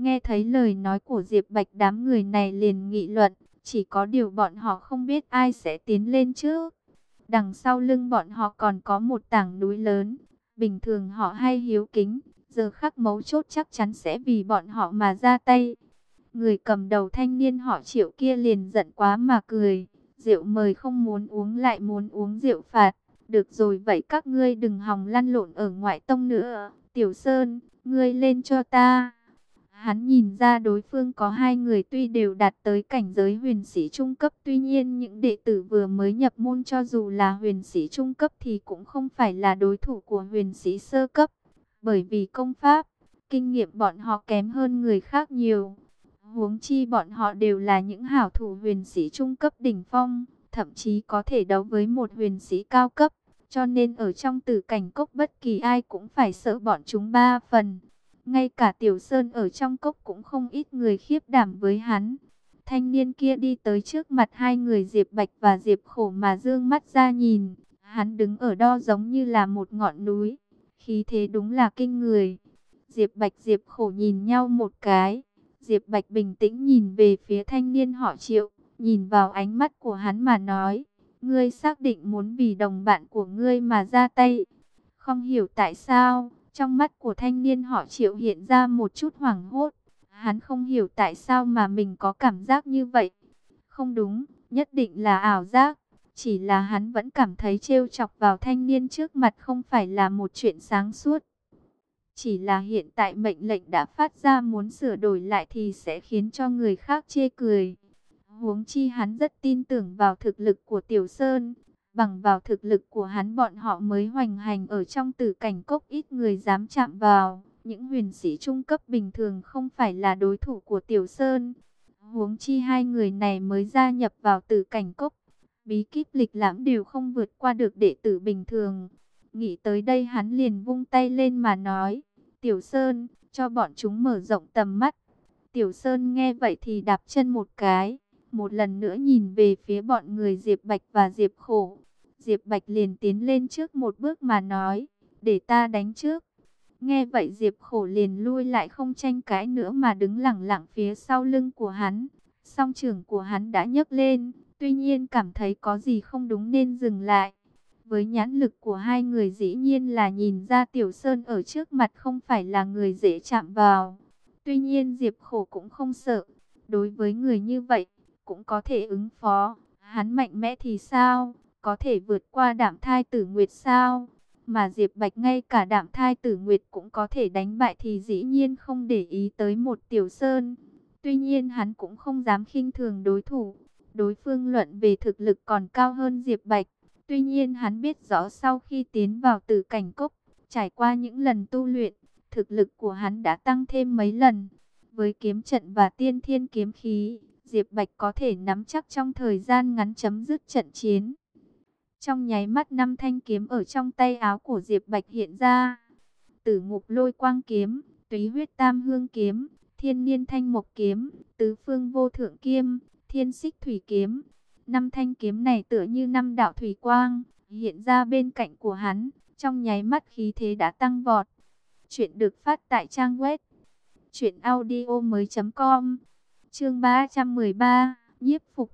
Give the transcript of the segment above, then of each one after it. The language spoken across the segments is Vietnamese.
Nghe thấy lời nói của Diệp Bạch, đám người này liền nghị luận, chỉ có điều bọn họ không biết ai sẽ tiến lên trước. Đằng sau lưng bọn họ còn có một tảng núi lớn, bình thường họ hay hiếu kính, giờ khắc mấu chốt chắc chắn sẽ vì bọn họ mà ra tay. Người cầm đầu thanh niên họ Triệu kia liền giận quá mà cười, rượu mời không muốn uống lại muốn uống rượu phạt. Được rồi, vậy các ngươi đừng hòng lăn lộn ở ngoại tông nữa. Tiểu Sơn, ngươi lên cho ta. Hắn nhìn ra đối phương có hai người tuy đều đạt tới cảnh giới huyền sĩ trung cấp, tuy nhiên những đệ tử vừa mới nhập môn cho dù là huyền sĩ trung cấp thì cũng không phải là đối thủ của huyền sĩ sơ cấp. Bởi vì công pháp, kinh nghiệm bọn họ kém hơn người khác nhiều. Huống chi bọn họ đều là những hảo thủ huyền sĩ trung cấp đỉnh phong, thậm chí có thể đấu với một huyền sĩ cao cấp. Cho nên ở trong tử cảnh cốc bất kỳ ai cũng phải sợ bọn chúng ba phần. Ngay cả Tiểu Sơn ở trong cốc cũng không ít người khiếp đảm với hắn. Thanh niên kia đi tới trước mặt hai người Diệp Bạch và Diệp Khổ mà dương mắt ra nhìn. Hắn đứng ở đó giống như là một ngọn núi. Khí thế đúng là kinh người. Diệp Bạch Diệp Khổ nhìn nhau một cái. Diệp Bạch bình tĩnh nhìn về phía thanh niên họ Triệu. Nhìn vào ánh mắt của hắn mà nói. Ngươi xác định muốn vì đồng bạn của ngươi mà ra tay. Không hiểu tại sao, trong mắt của thanh niên họ Triệu hiện ra một chút hoảng hốt. Hắn không hiểu tại sao mà mình có cảm giác như vậy. Không đúng, nhất định là ảo giác. Chỉ là hắn vẫn cảm thấy trêu chọc vào thanh niên trước mặt không phải là một chuyện sáng suốt. Chỉ là hiện tại mệnh lệnh đã phát ra, muốn sửa đổi lại thì sẽ khiến cho người khác chê cười. Huống chi hắn rất tin tưởng vào thực lực của Tiểu Sơn. Bằng vào thực lực của hắn bọn họ mới hoành hành ở trong tử cảnh cốc, ít người dám chạm vào. Những huyền sĩ trung cấp bình thường không phải là đối thủ của Tiểu Sơn. Huống chi hai người này mới gia nhập vào tử cảnh cốc. Bí kíp lịch lãm đều không vượt qua được đệ tử bình thường. Nghĩ tới đây hắn liền vung tay lên mà nói. Tiểu Sơn, cho bọn chúng mở rộng tầm mắt. Tiểu Sơn nghe vậy thì đạp chân một cái. Một lần nữa nhìn về phía bọn người Diệp Bạch và Diệp Khổ. Diệp Bạch liền tiến lên trước một bước mà nói. Để ta đánh trước. Nghe vậy Diệp Khổ liền lui lại không tranh cãi nữa mà đứng lẳng lặng phía sau lưng của hắn. Song trưởng của hắn đã nhấc lên. Tuy nhiên cảm thấy có gì không đúng nên dừng lại. Với nhãn lực của hai người dĩ nhiên là nhìn ra Tiểu Sơn ở trước mặt không phải là người dễ chạm vào. Tuy nhiên Diệp Khổ cũng không sợ. Đối với người như vậy, cũng có thể ứng phó. Hắn mạnh mẽ thì sao? Có thể vượt qua Đạm Thai Tử Nguyệt sao? Mà Diệp Bạch ngay cả Đạm Thai Tử Nguyệt cũng có thể đánh bại thì dĩ nhiên không để ý tới một Tiểu Sơn. Tuy nhiên hắn cũng không dám khinh thường đối thủ. Đối phương luận về thực lực còn cao hơn Diệp Bạch. Tuy nhiên hắn biết rõ sau khi tiến vào tử cảnh cốc, trải qua những lần tu luyện, thực lực của hắn đã tăng thêm mấy lần. Với kiếm trận và tiên thiên kiếm khí, Diệp Bạch có thể nắm chắc trong thời gian ngắn chấm dứt trận chiến. Trong nháy mắt, 5 thanh kiếm ở trong tay áo của Diệp Bạch hiện ra. Tử Ngục Lôi Quang kiếm, Túy Huyết Tam Hương kiếm, Thiên Niên Thanh Mộc kiếm, Tứ Phương Vô Thượng kiếm, Thiên Xích Thủy kiếm. 5 thanh kiếm này tựa như 5 đạo thủy quang hiện ra bên cạnh của hắn, trong nháy mắt khí thế đã tăng vọt. Chuyện được phát tại trang web truyệnaudiomoi.com. Chương 313, nhiếp phục.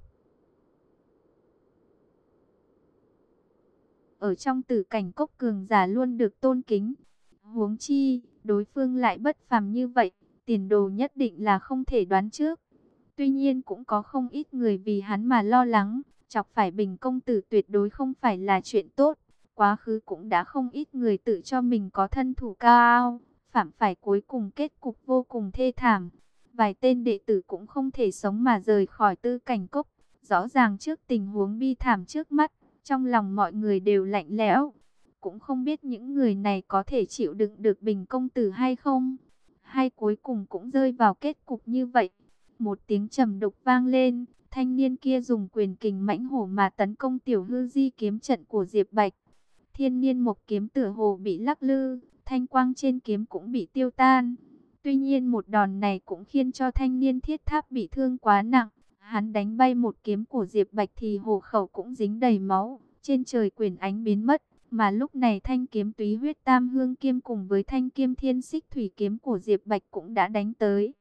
Ở trong tử cảnh cốc, cường giả luôn được tôn kính. Huống chi, đối phương lại bất phàm như vậy, tiền đồ nhất định là không thể đoán trước. Tuy nhiên cũng có không ít người vì hắn mà lo lắng, chọc phải Bình công tử tuyệt đối không phải là chuyện tốt. Quá khứ cũng đã không ít người tự cho mình có thân thủ cao, phạm phải cuối cùng kết cục vô cùng thê thảm. Vài tên đệ tử cũng không thể sống mà rời khỏi tư cảnh cốc. Rõ ràng trước tình huống bi thảm trước mắt, trong lòng mọi người đều lạnh lẽo. Cũng không biết những người này có thể chịu đựng được Bình công tử hay không, hay cuối cùng cũng rơi vào kết cục như vậy. Một tiếng trầm đục vang lên, thanh niên kia dùng quyền kình mãnh hổ mà tấn công tiểu hư di kiếm trận của Diệp Bạch. Thiên Niên Mộc kiếm tựa hồ bị lắc lư, thanh quang trên kiếm cũng bị tiêu tan. Tuy nhiên một đòn này cũng khiến cho thanh niên thiết tháp bị thương quá nặng. Hắn đánh bay một kiếm của Diệp Bạch thì hổ khẩu cũng dính đầy máu, trên trời quyền ánh biến mất. Mà lúc này thanh kiếm Túy Huyết Tam Hương kiếm cùng với thanh kiếm Thiên Xích Thủy kiếm của Diệp Bạch cũng đã đánh tới.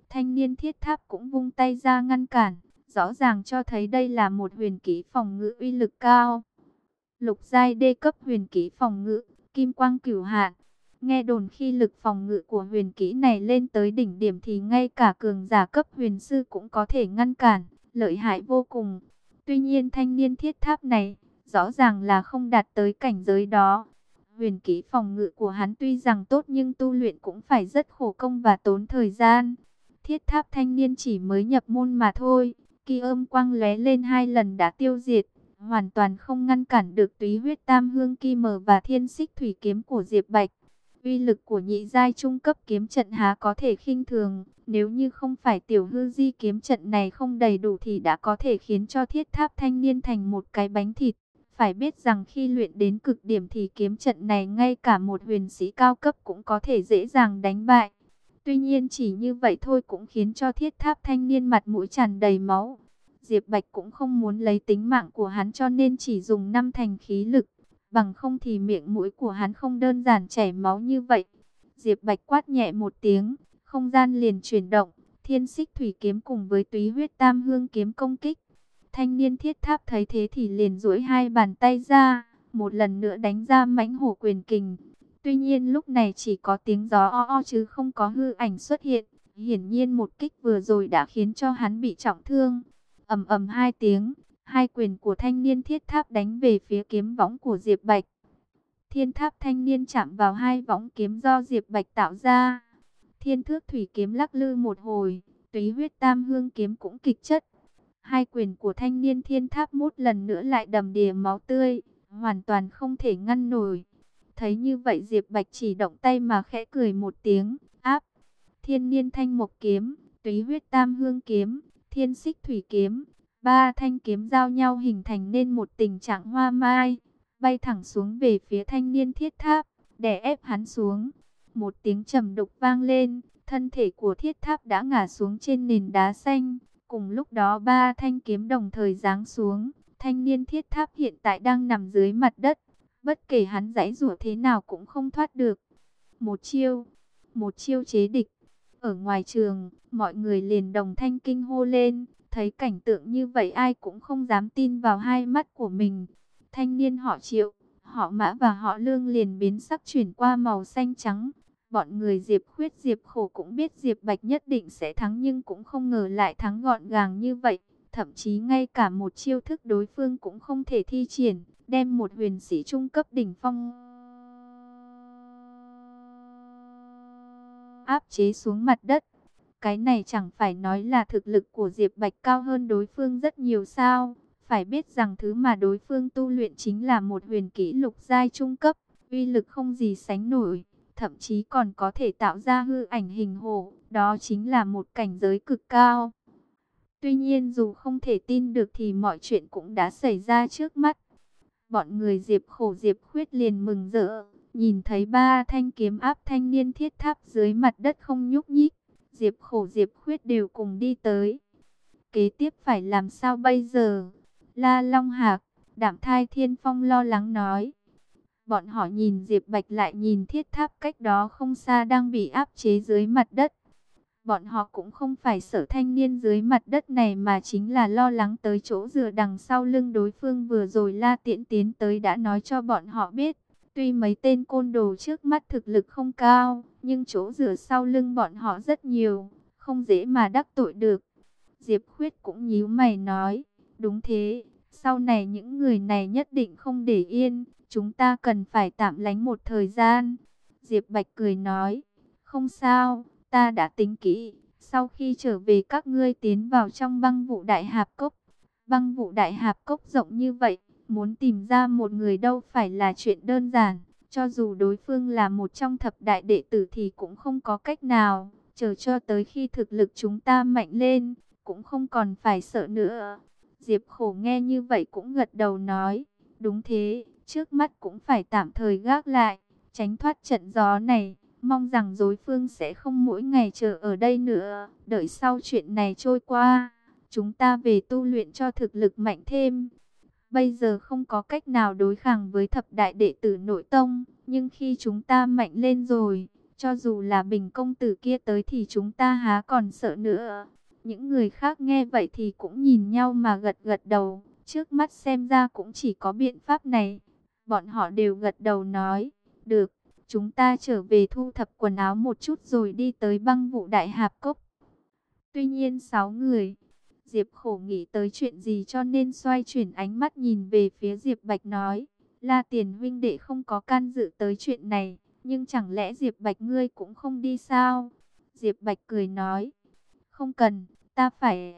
Thanh niên thiết tháp cũng vung tay ra ngăn cản, rõ ràng cho thấy đây là một huyền kỹ phòng ngự uy lực cao. Lục giai đê cấp huyền kỹ phòng ngự, kim quang cửu hạn. Nghe đồn khi lực phòng ngự của huyền kỹ này lên tới đỉnh điểm thì ngay cả cường giả cấp huyền sư cũng có thể ngăn cản, lợi hại vô cùng. Tuy nhiên thanh niên thiết tháp này, rõ ràng là không đạt tới cảnh giới đó. Huyền kỹ phòng ngự của hắn tuy rằng tốt nhưng tu luyện cũng phải rất khổ công và tốn thời gian. Thiết tháp thanh niên chỉ mới nhập môn mà thôi, kỳ âm quang lóe lên 2 lần đã tiêu diệt, hoàn toàn không ngăn cản được túy huyết tam hương kỳ mờ và thiên xích thủy kiếm của Diệp Bạch. Uy lực của nhị giai trung cấp kiếm trận há có thể khinh thường, nếu như không phải tiểu hư di kiếm trận này không đầy đủ thì đã có thể khiến cho thiết tháp thanh niên thành một cái bánh thịt. Phải biết rằng khi luyện đến cực điểm thì kiếm trận này ngay cả một huyền sĩ cao cấp cũng có thể dễ dàng đánh bại. Tuy nhiên chỉ như vậy thôi cũng khiến cho thiết tháp thanh niên mặt mũi tràn đầy máu. Diệp Bạch cũng không muốn lấy tính mạng của hắn cho nên chỉ dùng 5 thành khí lực. Bằng không thì miệng mũi của hắn không đơn giản chảy máu như vậy. Diệp Bạch quát nhẹ một tiếng, không gian liền chuyển động, thiên xích thủy kiếm cùng với túy huyết tam hương kiếm công kích. Thanh niên thiết tháp thấy thế thì liền duỗi 2 bàn tay ra, một lần nữa đánh ra mãnh hổ quyền kình. Tuy nhiên lúc này chỉ có tiếng gió o o chứ không có hư ảnh xuất hiện. Hiển nhiên một kích vừa rồi đã khiến cho hắn bị trọng thương. Ầm ầm 2 tiếng, 2 quyền của thanh niên thiết tháp đánh về phía kiếm võng của Diệp Bạch. Thiên tháp thanh niên chạm vào 2 võng kiếm do Diệp Bạch tạo ra. Thiên thước thủy kiếm lắc lư một hồi, túy huyết tam hương kiếm cũng kịch chất. 2 quyền của thanh niên thiên tháp một lần nữa lại đầm đìa máu tươi, hoàn toàn không thể ngăn nổi. Thấy như vậy Diệp Bạch chỉ động tay mà khẽ cười một tiếng, áp. Thiên niên thanh mộc kiếm, túy huyết tam hương kiếm, thiên xích thủy kiếm. 3 thanh kiếm giao nhau hình thành nên một tình trạng hoa mai, bay thẳng xuống về phía thanh niên thiết tháp, đè ép hắn xuống. Một tiếng trầm đục vang lên, thân thể của thiết tháp đã ngã xuống trên nền đá xanh. Cùng lúc đó 3 thanh kiếm đồng thời giáng xuống, thanh niên thiết tháp hiện tại đang nằm dưới mặt đất. Bất kể hắn giãy giụa thế nào cũng không thoát được. Một chiêu chế địch. Ở ngoài trường, mọi người liền đồng thanh kinh hô lên. Thấy cảnh tượng như vậy ai cũng không dám tin vào hai mắt của mình. Thanh niên họ Triệu, họ Mã và họ Lương liền biến sắc chuyển qua màu xanh trắng. Bọn người Diệp Khuyết Diệp Khổ cũng biết Diệp Bạch nhất định sẽ thắng nhưng cũng không ngờ lại thắng gọn gàng như vậy. Thậm chí ngay cả một chiêu thức đối phương cũng không thể thi triển, đem một huyền sĩ trung cấp đỉnh phong áp chế xuống mặt đất. Cái này chẳng phải nói là thực lực của Diệp Bạch cao hơn đối phương rất nhiều sao? Phải biết rằng thứ mà đối phương tu luyện chính là một huyền kỹ lục giai trung cấp, uy lực không gì sánh nổi, thậm chí còn có thể tạo ra hư ảnh hình hổ, đó chính là một cảnh giới cực cao. Tuy nhiên dù không thể tin được thì mọi chuyện cũng đã xảy ra trước mắt. Bọn người Diệp Khổ Diệp Khuyết liền mừng rỡ, nhìn thấy 3 thanh kiếm áp thanh niên thiết tháp dưới mặt đất không nhúc nhích. Diệp Khổ Diệp Khuyết đều cùng đi tới. Kế tiếp phải làm sao bây giờ? La Long Hạc, Đạm Thai Thiên Phong lo lắng nói. Bọn họ nhìn Diệp Bạch lại nhìn thiết tháp cách đó không xa đang bị áp chế dưới mặt đất. Bọn họ cũng không phải sợ thanh niên dưới mặt đất này mà chính là lo lắng tới chỗ dựa đằng sau lưng đối phương vừa rồi La Tiễn tiến tới đã nói cho bọn họ biết. Tuy mấy tên côn đồ trước mắt thực lực không cao, nhưng chỗ dựa sau lưng bọn họ rất nhiều, không dễ mà đắc tội được. Diệp Khuyết cũng nhíu mày nói, đúng thế, sau này những người này nhất định không để yên, chúng ta cần phải tạm lánh một thời gian. Diệp Bạch cười nói, không sao, ta đã tính kỹ, sau khi trở về các ngươi tiến vào trong băng vụ đại hạp cốc. Băng vụ đại hạp cốc rộng như vậy, muốn tìm ra một người đâu phải là chuyện đơn giản, cho dù đối phương là một trong thập đại đệ tử thì cũng không có cách nào, chờ cho tới khi thực lực chúng ta mạnh lên, cũng không còn phải sợ nữa. Diệp Khổ nghe như vậy cũng gật đầu nói, đúng thế, trước mắt cũng phải tạm thời gác lại, tránh thoát trận gió này, mong rằng đối phương sẽ không mỗi ngày chờ ở đây nữa, đợi sau chuyện này trôi qua, chúng ta về tu luyện cho thực lực mạnh thêm. Bây giờ không có cách nào đối kháng với thập đại đệ tử nội tông, nhưng khi chúng ta mạnh lên rồi, Cho dù là Bình công tử kia tới thì chúng ta há còn sợ nữa. Những người khác nghe vậy thì cũng nhìn nhau mà gật gật đầu. Trước mắt xem ra cũng chỉ có biện pháp này. Bọn họ đều gật đầu nói, được, chúng ta trở về thu thập quần áo một chút rồi đi tới Băng Vụ Đại Hạp Cốc. Tuy nhiên 6 người, Diệp Khổ nghĩ tới chuyện gì cho nên xoay chuyển ánh mắt nhìn về phía Diệp Bạch nói, La Tiền huynh đệ không có can dự tới chuyện này, nhưng chẳng lẽ Diệp Bạch ngươi cũng không đi sao? Diệp Bạch cười nói, không cần, ta phải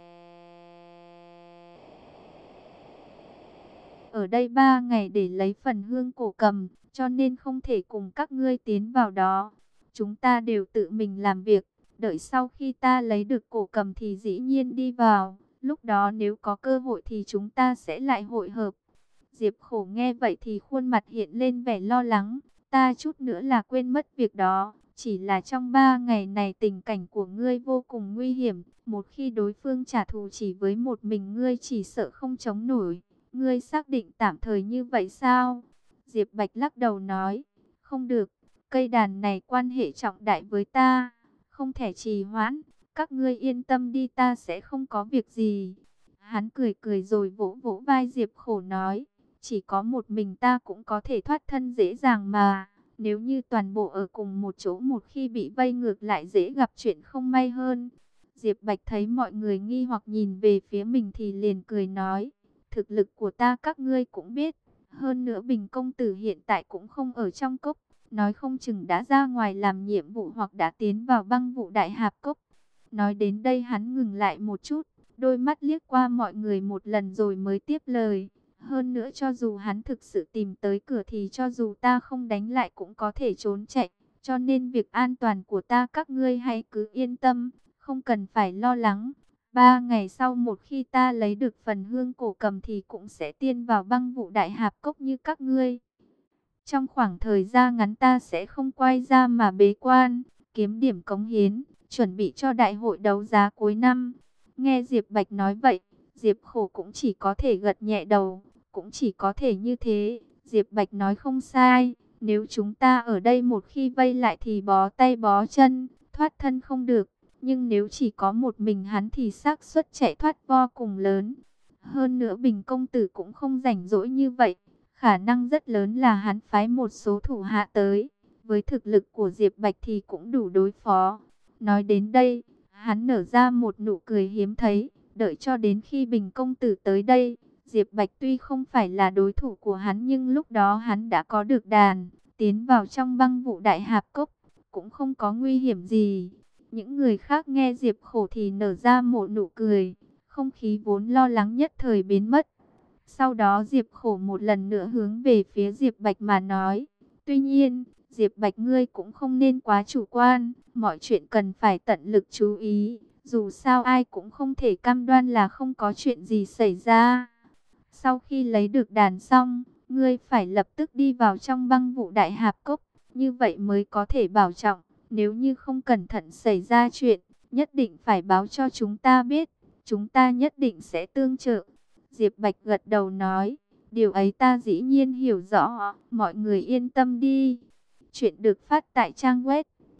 ở đây 3 ngày để lấy phần hương cổ cầm, cho nên không thể cùng các ngươi tiến vào đó. Chúng ta đều tự mình làm việc, đợi sau khi ta lấy được cổ cầm thì dĩ nhiên đi vào. Lúc đó nếu có cơ hội thì chúng ta sẽ lại hội hợp. Diệp Khổ nghe vậy thì khuôn mặt hiện lên vẻ lo lắng. Ta chút nữa là quên mất việc đó. Chỉ là trong 3 ngày này tình cảnh của ngươi vô cùng nguy hiểm. Một khi đối phương trả thù chỉ với một mình ngươi chỉ sợ không chống nổi. Ngươi xác định tạm thời như vậy sao? Diệp Bạch lắc đầu nói, không được, cây đàn này quan hệ trọng đại với ta, không thể trì hoãn, các ngươi yên tâm đi, ta sẽ không có việc gì. Hắn cười cười rồi vỗ vỗ vai Diệp Khổ nói, chỉ có một mình ta cũng có thể thoát thân dễ dàng mà, nếu như toàn bộ ở cùng một chỗ một khi bị vây ngược lại dễ gặp chuyện không may hơn. Diệp Bạch thấy mọi người nghi hoặc nhìn về phía mình thì liền cười nói, thực lực của ta các ngươi cũng biết. Hơn nữa Bình công tử hiện tại cũng không ở trong cốc. Nói không chừng đã ra ngoài làm nhiệm vụ hoặc đã tiến vào Băng Vụ Đại Hạp Cốc. Nói đến đây hắn ngừng lại một chút. Đôi mắt liếc qua mọi người một lần rồi mới tiếp lời. Hơn nữa cho dù hắn thực sự tìm tới cửa thì cho dù ta không đánh lại cũng có thể trốn chạy. Cho nên việc an toàn của ta các ngươi hãy cứ yên tâm. Không cần phải lo lắng. 3 ngày sau một khi ta lấy được phần hương cổ cầm thì cũng sẽ tiên vào Băng Vụ Đại Hạp Cốc như các ngươi. Trong khoảng thời gian ngắn ta sẽ không quay ra mà bế quan, kiếm điểm cống hiến, chuẩn bị cho đại hội đấu giá cuối năm. Nghe Diệp Bạch nói vậy, Diệp Khổ cũng chỉ có thể gật nhẹ đầu, cũng chỉ có thể như thế. Diệp Bạch nói không sai, nếu chúng ta ở đây một khi vây lại thì bó tay bó chân, thoát thân không được. Nhưng nếu chỉ có một mình hắn thì xác suất chạy thoát vô cùng lớn. Hơn nữa Bình công tử cũng không rảnh rỗi như vậy. Khả năng rất lớn là hắn phái một số thủ hạ tới. Với thực lực của Diệp Bạch thì cũng đủ đối phó. Nói đến đây, hắn nở ra một nụ cười hiếm thấy. Đợi cho đến khi Bình công tử tới đây, Diệp Bạch tuy không phải là đối thủ của hắn nhưng lúc đó hắn đã có được đàn. Tiến vào trong Băng Vụ Đại Hạp Cốc, cũng không có nguy hiểm gì. Những người khác nghe Diệp Khổ thì nở ra một nụ cười, không khí vốn lo lắng nhất thời biến mất. Sau đó Diệp Khổ một lần nữa hướng về phía Diệp Bạch mà nói, tuy nhiên, Diệp Bạch ngươi cũng không nên quá chủ quan, mọi chuyện cần phải tận lực chú ý, dù sao ai cũng không thể cam đoan là không có chuyện gì xảy ra. Sau khi lấy được đàn xong, ngươi phải lập tức đi vào trong Băng Vụ Đại Hạp Cốc, như vậy mới có thể bảo trọng. Nếu như không cẩn thận xảy ra chuyện, nhất định phải báo cho chúng ta biết. Chúng ta nhất định sẽ tương trợ. Diệp Bạch gật đầu nói, điều ấy ta dĩ nhiên hiểu rõ, mọi người yên tâm đi. Chuyện được phát tại trang web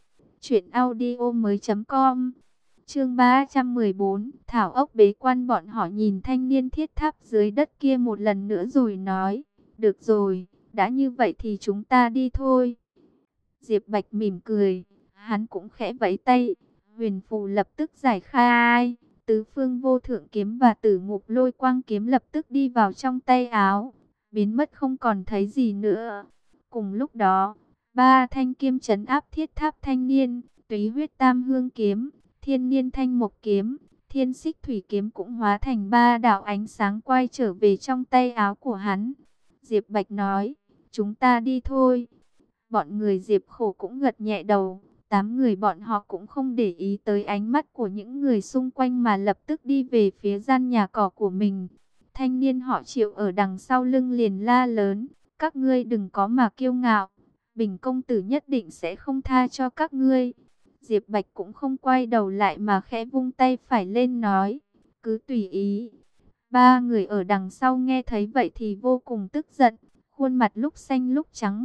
truyệnaudiomoi.com. Chương 314, Thảo ốc bế quan. Bọn họ nhìn thanh niên thiết tháp dưới đất kia một lần nữa rồi nói, được rồi, đã như vậy thì chúng ta đi thôi. Diệp Bạch mỉm cười, hắn cũng khẽ vẫy tay, huyền phù lập tức giải khai, tứ phương vô thượng kiếm và tử ngục lôi quang kiếm lập tức đi vào trong tay áo, biến mất không còn thấy gì nữa. Cùng lúc đó, 3 thanh kiếm trấn áp thiết tháp thanh niên, túy huyết tam hương kiếm, thiên niên thanh mộc kiếm, thiên xích thủy kiếm cũng hóa thành 3 đạo ánh sáng quay trở về trong tay áo của hắn. Diệp Bạch nói, chúng ta đi thôi. Bọn người Diệp Khổ cũng gật nhẹ đầu. 8 người bọn họ cũng không để ý tới ánh mắt của những người xung quanh mà lập tức đi về phía gian nhà cỏ của mình. Thanh niên họ Triệu ở đằng sau lưng liền la lớn, các ngươi đừng có mà kiêu ngạo, Bình công tử nhất định sẽ không tha cho các ngươi. Diệp Bạch cũng không quay đầu lại mà khẽ vung tay phải lên nói, cứ tùy ý. 3 người ở đằng sau nghe thấy vậy thì vô cùng tức giận, khuôn mặt lúc xanh lúc trắng.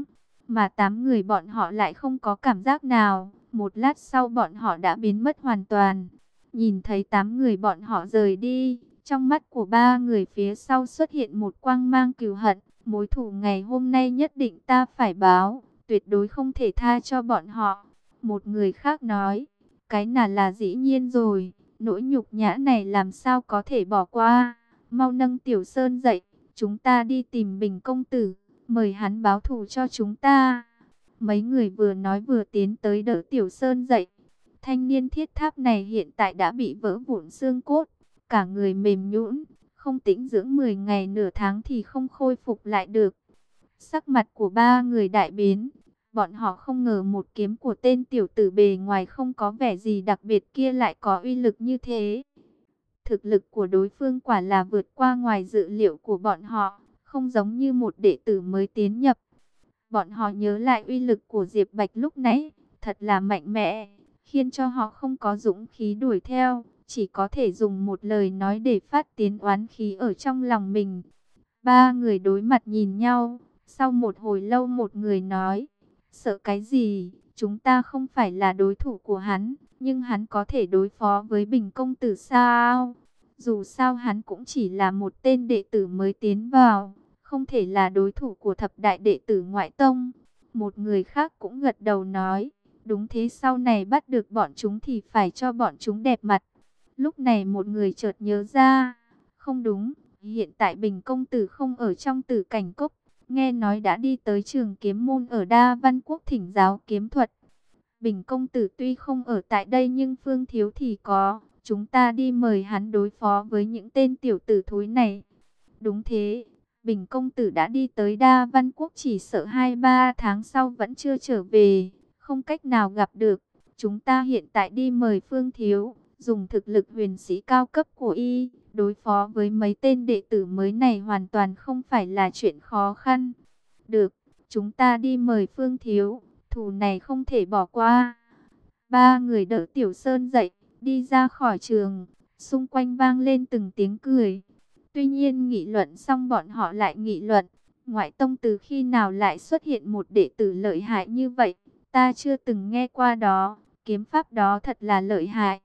mà 8 người bọn họ lại không có cảm giác nào. Một lát sau bọn họ đã biến mất hoàn toàn. Nhìn thấy 8 người bọn họ rời đi, trong mắt của 3 người phía sau xuất hiện một quang mang cừu hận. Mối thù ngày hôm nay nhất định ta phải báo, tuyệt đối không thể tha cho bọn họ. Một người khác nói, cái nào là dĩ nhiên rồi, nỗi nhục nhã này làm sao có thể bỏ qua. Mau nâng Tiểu Sơn dậy, chúng ta đi tìm Bình công tử, mời hắn báo thù cho chúng ta. Mấy người vừa nói vừa tiến tới đỡ Tiểu Sơn dậy. Thanh niên thiết tháp này hiện tại đã bị vỡ vụn xương cốt, cả người mềm nhũn, không tĩnh dưỡng 10 ngày nửa tháng thì không khôi phục lại được. Sắc mặt của 3 người đại biến, bọn họ không ngờ một kiếm của tên tiểu tử bề ngoài không có vẻ gì đặc biệt kia lại có uy lực như thế. Thực lực của đối phương quả là vượt qua ngoài dự liệu của bọn họ, không giống như một đệ tử mới tiến nhập. Bọn họ nhớ lại uy lực của Diệp Bạch lúc nãy, thật là mạnh mẽ, khiến cho họ không có dũng khí đuổi theo, chỉ có thể dùng một lời nói để phát tiến oán khí ở trong lòng mình. 3 người đối mặt nhìn nhau, sau một hồi lâu một người nói, sợ cái gì, chúng ta không phải là đối thủ của hắn, nhưng hắn có thể đối phó với Bình công tử sao? Dù sao hắn cũng chỉ là một tên đệ tử mới tiến vào, không thể là đối thủ của thập đại đệ tử ngoại tông. Một người khác cũng gật đầu nói, đúng thế, sau này bắt được bọn chúng thì phải cho bọn chúng đẹp mặt. Lúc này một người chợt nhớ ra, không đúng, hiện tại Bình công tử không ở trong Tử Cảnh Cốc, nghe nói đã đi tới trường kiếm môn ở Đa Văn Quốc thỉnh giáo kiếm thuật. Bình công tử tuy không ở tại đây nhưng Phương Thiếu thì có, chúng ta đi mời hắn đối phó với những tên tiểu tử thối này. Đúng thế, Bình công tử đã đi tới Đa Văn Quốc, chỉ sợ 2-3 tháng sau vẫn chưa trở về, không cách nào gặp được. Chúng ta hiện tại đi mời Phương Thiếu, dùng thực lực huyền sĩ cao cấp của y, đối phó với mấy tên đệ tử mới này hoàn toàn không phải là chuyện khó khăn. Được, chúng ta đi mời Phương Thiếu, thù này không thể bỏ qua. 3 người đỡ Tiểu Sơn dậy, đi ra khỏi trường, xung quanh vang lên từng tiếng cười. Tuy nhiên nghị luận xong bọn họ lại nghị luận, ngoại tông từ khi nào lại xuất hiện một đệ tử lợi hại như vậy, ta chưa từng nghe qua đó, kiếm pháp đó thật là lợi hại.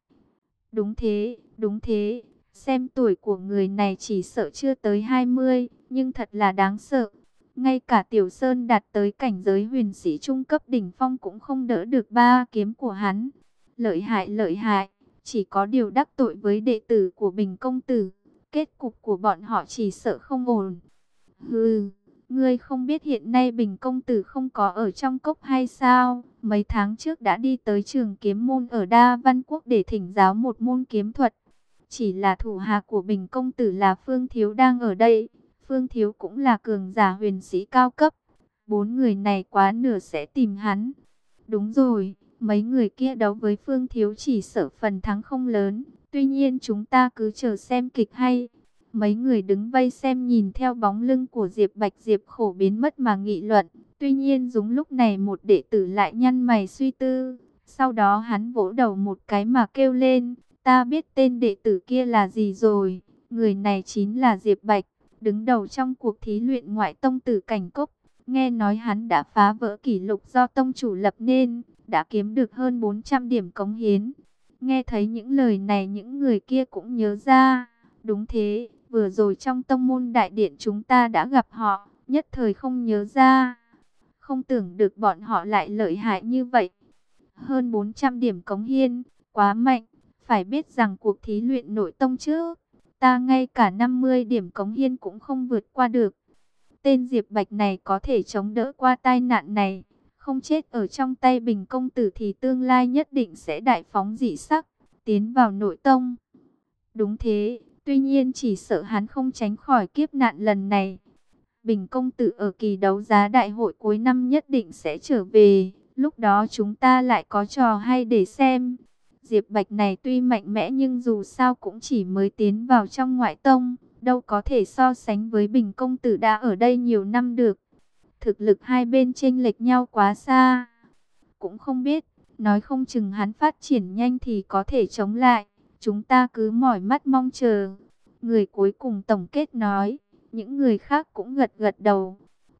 Đúng thế, xem tuổi của người này chỉ sợ chưa tới 20, nhưng thật là đáng sợ. Ngay cả Tiểu Sơn đạt tới cảnh giới huyền sĩ trung cấp đỉnh phong cũng không đỡ được 3 kiếm của hắn. Lợi hại, chỉ có điều đắc tội với đệ tử của Bình công tử, kết cục của bọn họ chỉ sợ không ổn. Hừ, ngươi không biết hiện nay Bình công tử không có ở trong cốc hay sao? Mấy tháng trước đã đi tới trường kiếm môn ở Đa Văn Quốc để thỉnh giáo một môn kiếm thuật. Chỉ là thủ hạ của Bình công tử là Phương Thiếu đang ở đây. Phương Thiếu cũng là cường giả huyền sĩ cao cấp. 4 người này quá nửa sẽ tìm hắn. Đúng rồi, mấy người kia đấu với Phương Thiếu chỉ sợ phần thắng không lớn. Tuy nhiên chúng ta cứ chờ xem kịch hay. Mấy người đứng vây xem nhìn theo bóng lưng của Diệp Bạch Diệp Khổ biến mất mà nghị luận. Tuy nhiên đúng lúc này một đệ tử lại nhăn mày suy tư. Sau đó hắn vỗ đầu một cái mà kêu lên, ta biết tên đệ tử kia là gì rồi. Người này chính là Diệp Bạch, đứng đầu trong cuộc thí luyện ngoại tông Tử Cảnh Cốc. Nghe nói hắn đã phá vỡ kỷ lục do tông chủ lập nên, đã kiếm được hơn 400 điểm cống hiến. Nghe thấy những lời này những người kia cũng nhớ ra. Đúng thế, vừa rồi trong tông môn đại điện chúng ta đã gặp họ, nhất thời không nhớ ra. Không tưởng được bọn họ lại lợi hại như vậy. Hơn 400 điểm cống hiến, quá mạnh. Phải biết rằng cuộc thí luyện nội tông trước, ta ngay cả 50 điểm cống hiến cũng không vượt qua được. Tên Diệp Bạch này có thể chống đỡ qua tai nạn này, không chết ở trong tay Bình công tử thì tương lai nhất định sẽ đại phóng dị sắc, tiến vào nội tông. Đúng thế, tuy nhiên chỉ sợ hắn không tránh khỏi kiếp nạn lần này. Bình công tử ở kỳ đấu giá đại hội cuối năm nhất định sẽ trở về, lúc đó chúng ta lại có trò hay để xem. Diệp Bạch này tuy mạnh mẽ nhưng dù sao cũng chỉ mới tiến vào trong ngoại tông, đâu có thể so sánh với Bình công tử đã ở đây nhiều năm được. Thực lực hai bên chênh lệch nhau quá xa. Cũng không biết, nói không chừng hắn phát triển nhanh thì có thể chống lại. Chúng ta cứ mỏi mắt mong chờ. Người cuối cùng tổng kết nói, những người khác cũng gật gật đầu.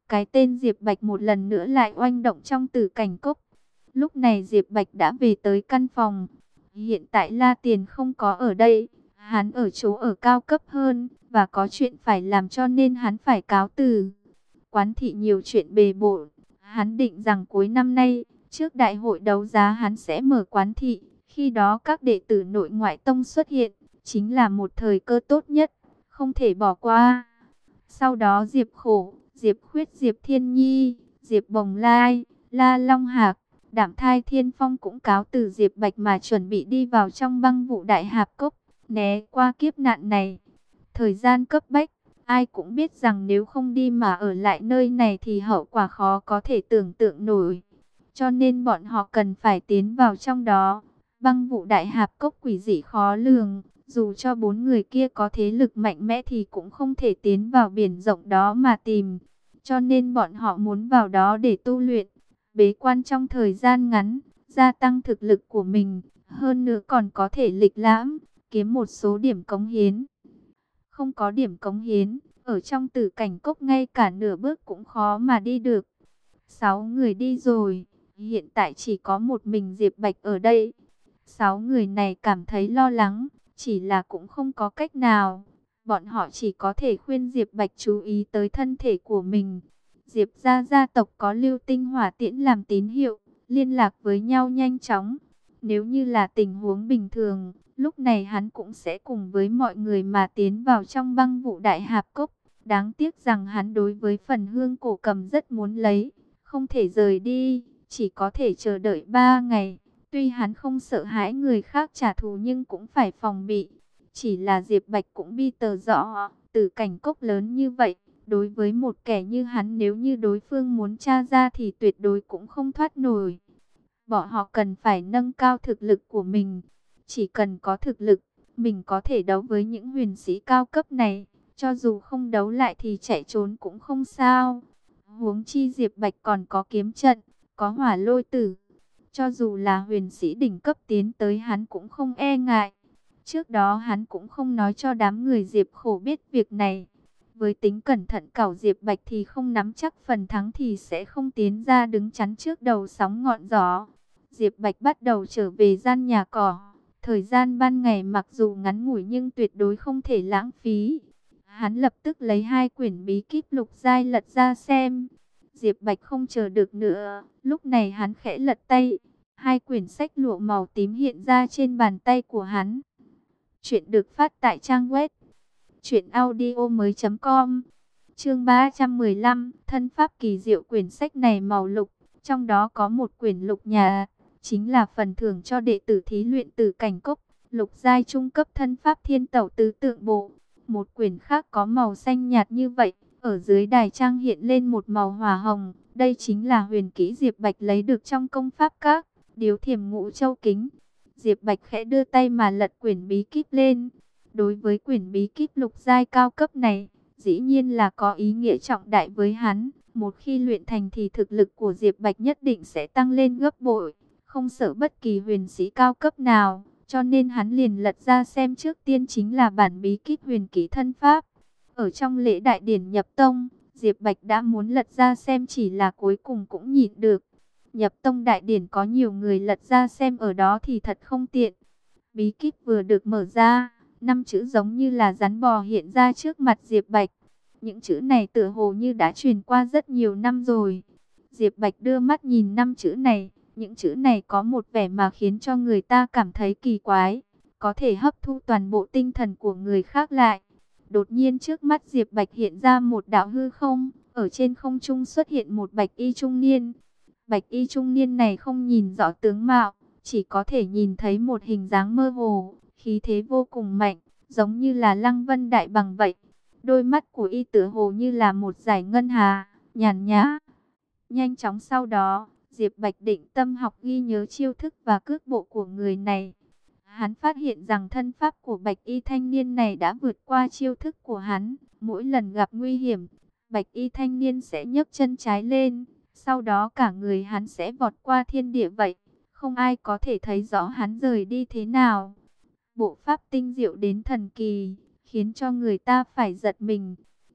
cái tên Diệp Bạch một lần nữa lại oanh động trong Tử Cảnh Cốc. Lúc này Diệp Bạch đã về tới căn phòng. Hiện tại La Tiền không có ở đây, hắn ở chỗ ở cao cấp hơn và có chuyện phải làm cho nên hắn phải cáo từ. Quán thị nhiều chuyện bề bộn, hắn định rằng cuối năm nay, trước đại hội đấu giá hắn sẽ mở quán thị, khi đó các đệ tử nội ngoại tông xuất hiện, chính là một thời cơ tốt nhất, không thể bỏ qua. Sau đó Diệp Khổ, Diệp Khuyết, Diệp Thiên Nhi, Diệp Bồng Lai, La Long Hạc, Đạm Thai Thiên Phong cũng cáo từ Diệp Bạch mà chuẩn bị đi vào trong băng vụ đại hạp cốc, né qua kiếp nạn này. Thời gian cấp bách, ai cũng biết rằng nếu không đi mà ở lại nơi này thì hậu quả khó có thể tưởng tượng nổi. Cho nên bọn họ cần phải tiến vào trong đó. Băng vụ đại hạp cốc quỷ dị khó lường, dù cho 4 người kia có thế lực mạnh mẽ thì cũng không thể tiến vào biển rộng đó mà tìm. Cho nên bọn họ muốn vào đó để tu luyện, bế quan trong thời gian ngắn, gia tăng thực lực của mình, hơn nữa còn có thể lịch lãm, kiếm một số điểm cống hiến. Không có điểm cống hiến, ở trong Tử Cảnh Cốc ngay cả nửa bước cũng khó mà đi được. 6 người đi rồi, hiện tại chỉ có một mình Diệp Bạch ở đây. 6 người này cảm thấy lo lắng, chỉ là cũng không có cách nào. Bọn họ chỉ có thể khuyên Diệp Bạch chú ý tới thân thể của mình. Diệp gia tộc có lưu tinh hỏa tiễn làm tín hiệu, liên lạc với nhau nhanh chóng. Nếu như là tình huống bình thường, lúc này hắn cũng sẽ cùng với mọi người mà tiến vào trong băng vụ đại hạp cốc. Đáng tiếc rằng hắn đối với phần hương cổ cầm rất muốn lấy, không thể rời đi, chỉ có thể chờ đợi 3 ngày. Tuy hắn không sợ hãi người khác trả thù nhưng cũng phải phòng bị. Chỉ là Diệp Bạch cũng bi tờ rõ, Tử Cảnh Cốc lớn như vậy, đối với một kẻ như hắn nếu như đối phương muốn tra ra thì tuyệt đối cũng không thoát nổi. Bọn họ cần phải nâng cao thực lực của mình. Chỉ cần có thực lực, mình có thể đấu với những huyền sĩ cao cấp này. Cho dù không đấu lại thì chạy trốn cũng không sao. Huống chi Diệp Bạch còn có kiếm trận, có hỏa lôi tử. Cho dù là huyền sĩ đỉnh cấp tiến tới hắn cũng không e ngại. Trước đó hắn cũng không nói cho đám người Diệp Khổ biết việc này. Với tính cẩn thận cảo Diệp Bạch thì không nắm chắc phần thắng thì sẽ không tiến ra đứng chắn trước đầu sóng ngọn gió. Diệp Bạch bắt đầu trở về gian nhà cỏ. Thời gian ban ngày mặc dù ngắn ngủi nhưng tuyệt đối không thể lãng phí. Hắn lập tức lấy 2 quyển bí kíp lục giai lật ra xem. Diệp Bạch không chờ được nữa, lúc này hắn khẽ lật tay. 2 quyển sách lụa màu tím hiện ra trên bàn tay của hắn. Chuyện được phát tại trang web truyệnaudiomoi.com. Chương 315, thân pháp kỳ diệu. Quyển sách này màu lục, trong đó có một quyển lục nhà, chính là phần thưởng cho đệ tử thí luyện Tử Cảnh Cốc, lục giai trung cấp thân pháp Thiên Tẩu Tứ Tượng Bộ. Một quyển khác có màu xanh nhạt như vậy, ở dưới đài trang hiện lên một màu hỏa hồng, đây chính là huyền kỹ Diệp Bạch lấy được trong công pháp các Điếu Thiểm Ngũ Châu Kính. Diệp Bạch khẽ đưa tay mà lật quyển bí kíp lên. Đối với quyển bí kíp lục giai cao cấp này, dĩ nhiên là có ý nghĩa trọng đại với hắn. Một khi luyện thành thì thực lực của Diệp Bạch nhất định sẽ tăng lên gấp bội, không sợ bất kỳ huyền sĩ cao cấp nào. Cho nên hắn liền lật ra xem, trước tiên chính là bản bí kíp huyền kỹ thân pháp. Ở trong lễ đại điển nhập tông, Diệp Bạch đã muốn lật ra xem, chỉ là cuối cùng cũng nhịn được. Nhập tông đại điển có nhiều người lật ra xem ở đó thì thật không tiện. Bí kíp vừa được mở ra, 5 chữ giống như là rắn bò hiện ra trước mặt Diệp Bạch. Những chữ này tựa hồ như đã truyền qua rất nhiều năm rồi. Diệp Bạch đưa mắt nhìn 5 chữ này. Những chữ này có một vẻ mà khiến cho người ta cảm thấy kỳ quái, có thể hấp thu toàn bộ tinh thần của người khác lại. Đột nhiên trước mắt Diệp Bạch hiện ra một đạo hư không, ở trên không trung xuất hiện một bạch y trung niên. Bạch y trung niên này không nhìn rõ tướng mạo, chỉ có thể nhìn thấy một hình dáng mơ hồ, khí thế vô cùng mạnh, giống như là Lăng Vân Đại Bằng vậy. Đôi mắt của y tựa hồ như là một dải ngân hà, nhàn nhã. Nhanh chóng sau đó, Diệp Bạch định tâm học ghi nhớ chiêu thức và cước bộ của người này. Hắn phát hiện rằng thân pháp của bạch y thanh niên này đã vượt qua chiêu thức của hắn. Mỗi lần gặp nguy hiểm, bạch y thanh niên sẽ nhấc chân trái lên, sau đó cả người hắn sẽ vọt qua thiên địa vậy. Không ai có thể thấy rõ hắn rời đi thế nào. Bộ pháp tinh diệu đến thần kỳ, khiến cho người ta phải giật mình.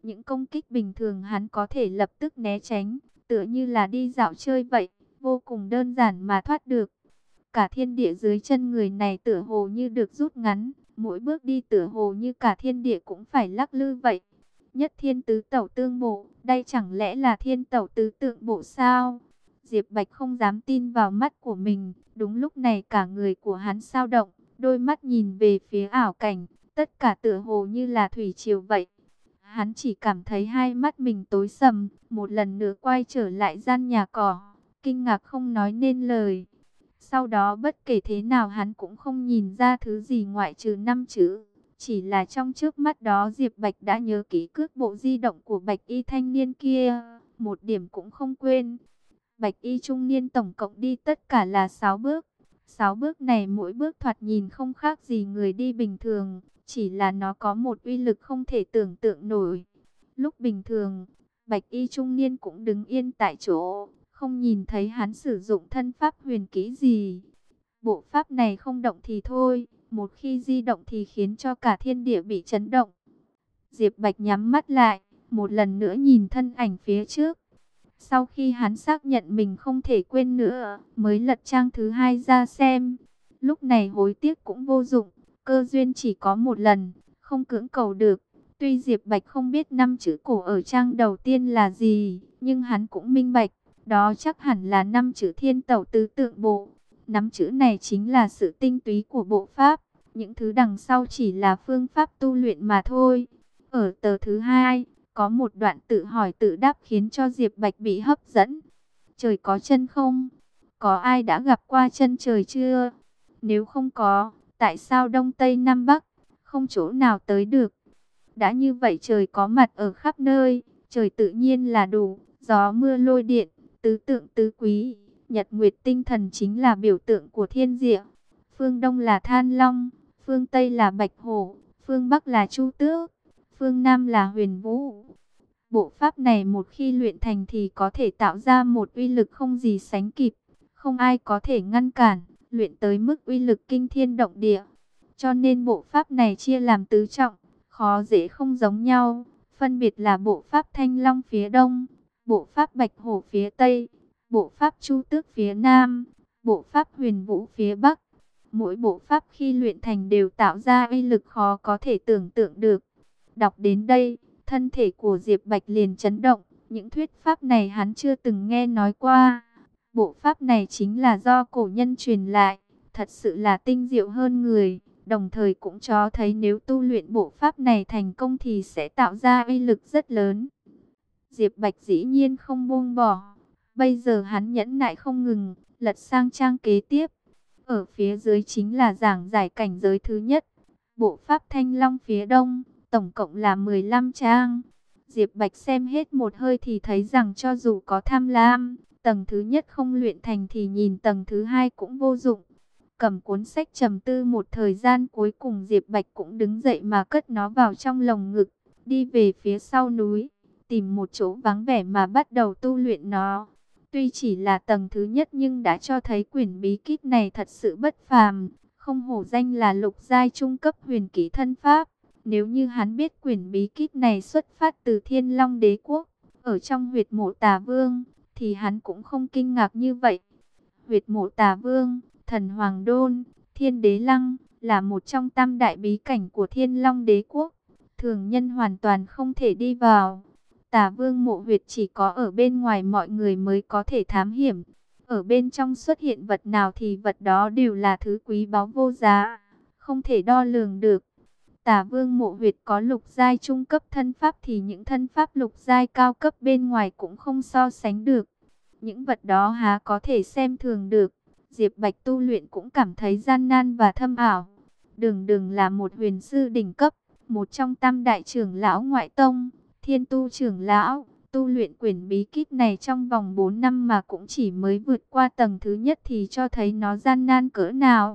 Những công kích bình thường hắn có thể lập tức né tránh, tựa như là đi dạo chơi vậy, vô cùng đơn giản mà thoát được. Cả thiên địa dưới chân người này tựa hồ như được rút ngắn, mỗi bước đi tựa hồ như cả thiên địa cũng phải lắc lư vậy. Nhất thiên tứ tẩu tương bộ, đây chẳng lẽ là thiên tẩu tứ tượng bộ sao? Diệp Bạch không dám tin vào mắt của mình, đúng lúc này cả người của hắn sao động, đôi mắt nhìn về phía ảo cảnh, tất cả tựa hồ như là thủy triều vậy. Hắn chỉ cảm thấy hai mắt mình tối sầm, một lần nữa quay trở lại gian nhà cỏ, kinh ngạc không nói nên lời. Sau đó bất kể thế nào hắn cũng không nhìn ra thứ gì ngoại trừ 5 chữ. Chỉ là trong trước mắt đó Diệp Bạch đã nhớ kỹ cước bộ di động của Bạch Y thanh niên kia, một điểm cũng không quên. Bạch Y trung niên tổng cộng đi tất cả là 6 bước. 6 bước này mỗi bước thoạt nhìn không khác gì người đi bình thường, chỉ là nó có một uy lực không thể tưởng tượng nổi. Lúc bình thường, Bạch Y trung niên cũng đứng yên tại chỗ, không nhìn thấy hắn sử dụng thân pháp huyền kỹ gì. Bộ pháp này không động thì thôi, một khi di động thì khiến cho cả thiên địa bị chấn động. Diệp Bạch nhắm mắt lại, một lần nữa nhìn thân ảnh phía trước. Sau khi hắn xác nhận mình không thể quên nữa, mới lật trang thứ hai ra xem. Lúc này hối tiếc cũng vô dụng, cơ duyên chỉ có một lần, không cưỡng cầu được. Tuy Diệp Bạch không biết 5 chữ cổ ở trang đầu tiên là gì, nhưng hắn cũng minh bạch, đó chắc hẳn là 5 chữ thiên tẩu tứ tượng bộ. 5 chữ này chính là sự tinh túy của bộ pháp, những thứ đằng sau chỉ là phương pháp tu luyện mà thôi. Ở tờ thứ hai, có một đoạn tự hỏi tự đáp khiến cho Diệp Bạch bị hấp dẫn. Trời có chân không? Có ai đã gặp qua chân trời chưa? Nếu không có, tại sao Đông Tây Nam Bắc không chỗ nào tới được? Đã như vậy trời có mặt ở khắp nơi, trời tự nhiên là đủ, gió mưa lôi điện, tứ tượng tứ quý, nhật nguyệt tinh thần chính là biểu tượng của thiên địa. Phương Đông là Than Long, phương Tây là Bạch Hổ, phương Bắc là Chu Tước, phương Nam là Huyền Vũ. Bộ pháp này một khi luyện thành thì có thể tạo ra một uy lực không gì sánh kịp, không ai có thể ngăn cản, luyện tới mức uy lực kinh thiên động địa. Cho nên bộ pháp này chia làm tứ trọng, khó dễ không giống nhau, phân biệt là bộ pháp Thanh Long phía đông, bộ pháp Bạch Hổ phía tây, bộ pháp Chu Tước phía nam, bộ pháp Huyền Vũ phía bắc. Mỗi bộ pháp khi luyện thành đều tạo ra uy lực khó có thể tưởng tượng được. Đọc đến đây, thân thể của Diệp Bạch liền chấn động, những thuyết pháp này hắn chưa từng nghe nói qua. Bộ pháp này chính là do cổ nhân truyền lại, thật sự là tinh diệu hơn người, đồng thời cũng cho thấy nếu tu luyện bộ pháp này thành công thì sẽ tạo ra uy lực rất lớn. Diệp Bạch dĩ nhiên không buông bỏ, bây giờ hắn nhẫn nại không ngừng, lật sang trang kế tiếp. Ở phía dưới chính là giảng giải cảnh giới thứ nhất, bộ pháp Thanh Long phía đông, tổng cộng là 15 trang. Diệp Bạch xem hết một hơi thì thấy rằng cho dù có tham lam, tầng thứ nhất không luyện thành thì nhìn tầng thứ hai cũng vô dụng. Cầm cuốn sách trầm tư một thời gian, cuối cùng Diệp Bạch cũng đứng dậy mà cất nó vào trong lồng ngực, đi về phía sau núi, tìm một chỗ vắng vẻ mà bắt đầu tu luyện nó. Tuy chỉ là tầng thứ nhất nhưng đã cho thấy quyển bí kíp này thật sự bất phàm, không hổ danh là lục giai trung cấp huyền kỹ thân pháp. Nếu như hắn biết quyển bí kíp này xuất phát từ Thiên Long Đế Quốc, ở trong huyệt mộ Tà Vương, thì hắn cũng không kinh ngạc như vậy. Huyệt mộ Tà Vương, Thần Hoàng Đôn, Thiên Đế Lăng, là một trong tam đại bí cảnh của Thiên Long Đế Quốc. Thường nhân hoàn toàn không thể đi vào. Tà Vương mộ huyệt chỉ có ở bên ngoài mọi người mới có thể thám hiểm. Ở bên trong xuất hiện vật nào thì vật đó đều là thứ quý báu vô giá, không thể đo lường được. Tà Vương mộ huyệt có lục giai trung cấp thân pháp thì những thân pháp lục giai cao cấp bên ngoài cũng không so sánh được. Những vật đó há có thể xem thường được. Diệp Bạch tu luyện cũng cảm thấy gian nan và thâm ảo. Đường đường là một huyền sư đỉnh cấp, một trong tam đại trưởng lão ngoại tông, Thiên Tu trưởng lão, tu luyện quyển bí kíp này trong vòng 4 năm mà cũng chỉ mới vượt qua tầng thứ nhất thì cho thấy nó gian nan cỡ nào.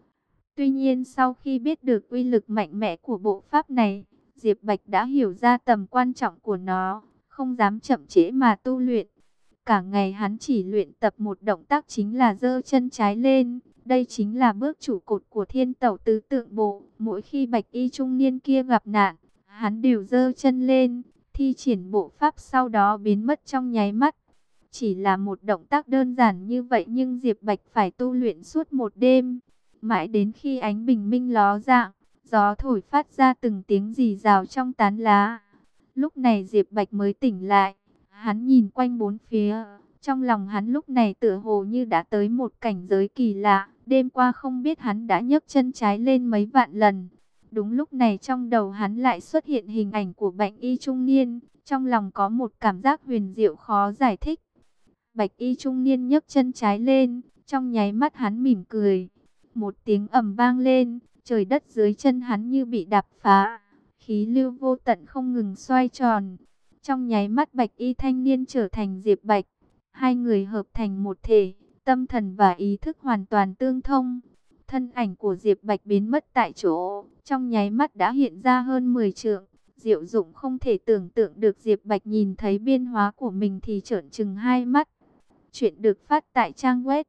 Tuy nhiên sau khi biết được uy lực mạnh mẽ của bộ pháp này, Diệp Bạch đã hiểu ra tầm quan trọng của nó, không dám chậm trễ mà tu luyện. Cả ngày hắn chỉ luyện tập một động tác chính là giơ chân trái lên. Đây chính là bước trụ cột của thiên tẩu tứ tượng bộ. Mỗi khi Bạch Y trung niên kia gặp nạn, hắn đều giơ chân lên, thi triển bộ pháp sau đó biến mất trong nháy mắt. Chỉ là một động tác đơn giản như vậy nhưng Diệp Bạch phải tu luyện suốt một đêm. Mãi đến khi ánh bình minh ló dạng, gió thổi phát ra từng tiếng rì rào trong tán lá. Lúc này Diệp Bạch mới tỉnh lại. Hắn nhìn quanh bốn phía. Trong lòng hắn lúc này tựa hồ như đã tới một cảnh giới kỳ lạ. Đêm qua không biết hắn đã nhấc chân trái lên mấy vạn lần. Đúng lúc này trong đầu hắn lại xuất hiện hình ảnh của Bạch y trung niên. Trong lòng có một cảm giác huyền diệu khó giải thích. Bạch y trung niên nhấc chân trái lên. Trong nháy mắt hắn mỉm cười. Một tiếng ầm vang lên. Trời đất dưới chân hắn như bị đạp phá. Khí lưu vô tận không ngừng xoay tròn. Trong nháy mắt Bạch y thanh niên trở thành Diệp Bạch. Hai người hợp thành một thể. Tâm thần và ý thức hoàn toàn tương thông. Thân ảnh của Diệp Bạch biến mất tại chỗ. Trong nháy mắt đã hiện ra hơn 10 trượng. Diệu dụng không thể tưởng tượng được. Diệp Bạch nhìn thấy biến hóa của mình thì trợn trừng hai mắt. Chuyện được phát tại trang web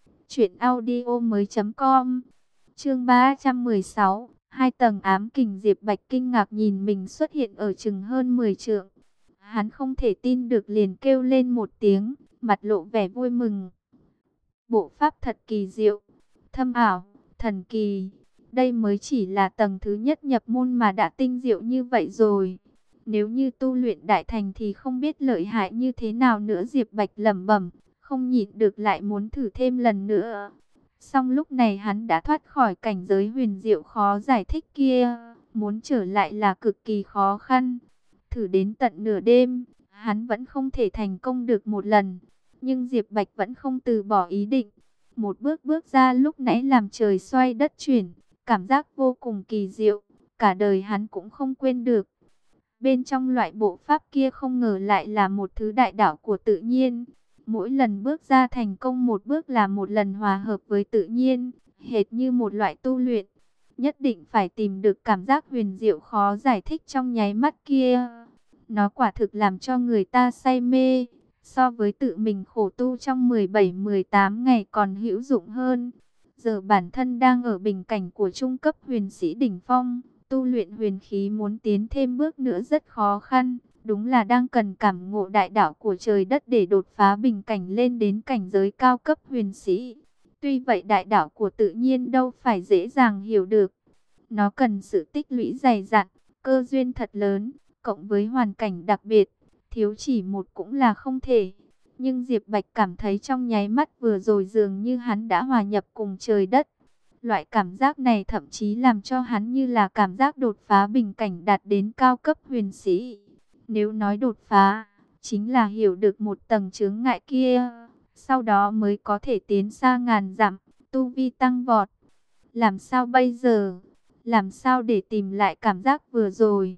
truyệnaudiomoi.com. Chương 316, hai tầng ám kình. Diệp Bạch kinh ngạc nhìn mình xuất hiện ở chừng hơn 10 trượng. Hắn không thể tin được liền kêu lên một tiếng, mặt lộ vẻ vui mừng. Bộ pháp thật kỳ diệu, thâm ảo, thần kỳ. Đây mới chỉ là tầng thứ nhất nhập môn mà đã tinh diệu như vậy rồi. Nếu như tu luyện đại thành thì không biết lợi hại như thế nào nữa. Diệp Bạch lẩm bẩm, không nhịn được lại muốn thử thêm lần nữa. Song lúc này hắn đã thoát khỏi cảnh giới huyền diệu khó giải thích kia, muốn trở lại là cực kỳ khó khăn. Thử đến tận nửa đêm, hắn vẫn không thể thành công được một lần. Nhưng Diệp Bạch vẫn không từ bỏ ý định. Một bước bước ra lúc nãy làm trời xoay đất chuyển, cảm giác vô cùng kỳ diệu, cả đời hắn cũng không quên được. Bên trong loại bộ pháp kia không ngờ lại là một thứ đại đạo của tự nhiên. Mỗi lần bước ra thành công một bước là một lần hòa hợp với tự nhiên, hệt như một loại tu luyện. Nhất định phải tìm được cảm giác huyền diệu khó giải thích trong nháy mắt kia. Nó quả thực làm cho người ta say mê, so với tự mình khổ tu trong 17-18 ngày còn hữu dụng hơn. Giờ bản thân đang ở bình cảnh của trung cấp huyền sĩ đỉnh phong, tu luyện huyền khí muốn tiến thêm bước nữa rất khó khăn. Đúng là đang cần cảm ngộ đại đạo của trời đất để đột phá bình cảnh lên đến cảnh giới cao cấp huyền sĩ. Tuy vậy đại đạo của tự nhiên đâu phải dễ dàng hiểu được. Nó cần sự tích lũy dày dặn, cơ duyên thật lớn, cộng với hoàn cảnh đặc biệt, thiếu chỉ một cũng là không thể. Nhưng Diệp Bạch cảm thấy trong nháy mắt vừa rồi dường như hắn đã hòa nhập cùng trời đất. Loại cảm giác này thậm chí làm cho hắn như là cảm giác đột phá bình cảnh đạt đến cao cấp huyền sĩ. Nếu nói đột phá, chính là hiểu được một tầng chướng ngại kia, sau đó mới có thể tiến xa ngàn dặm, tu vi tăng vọt. Làm sao bây giờ? Làm sao để tìm lại cảm giác vừa rồi?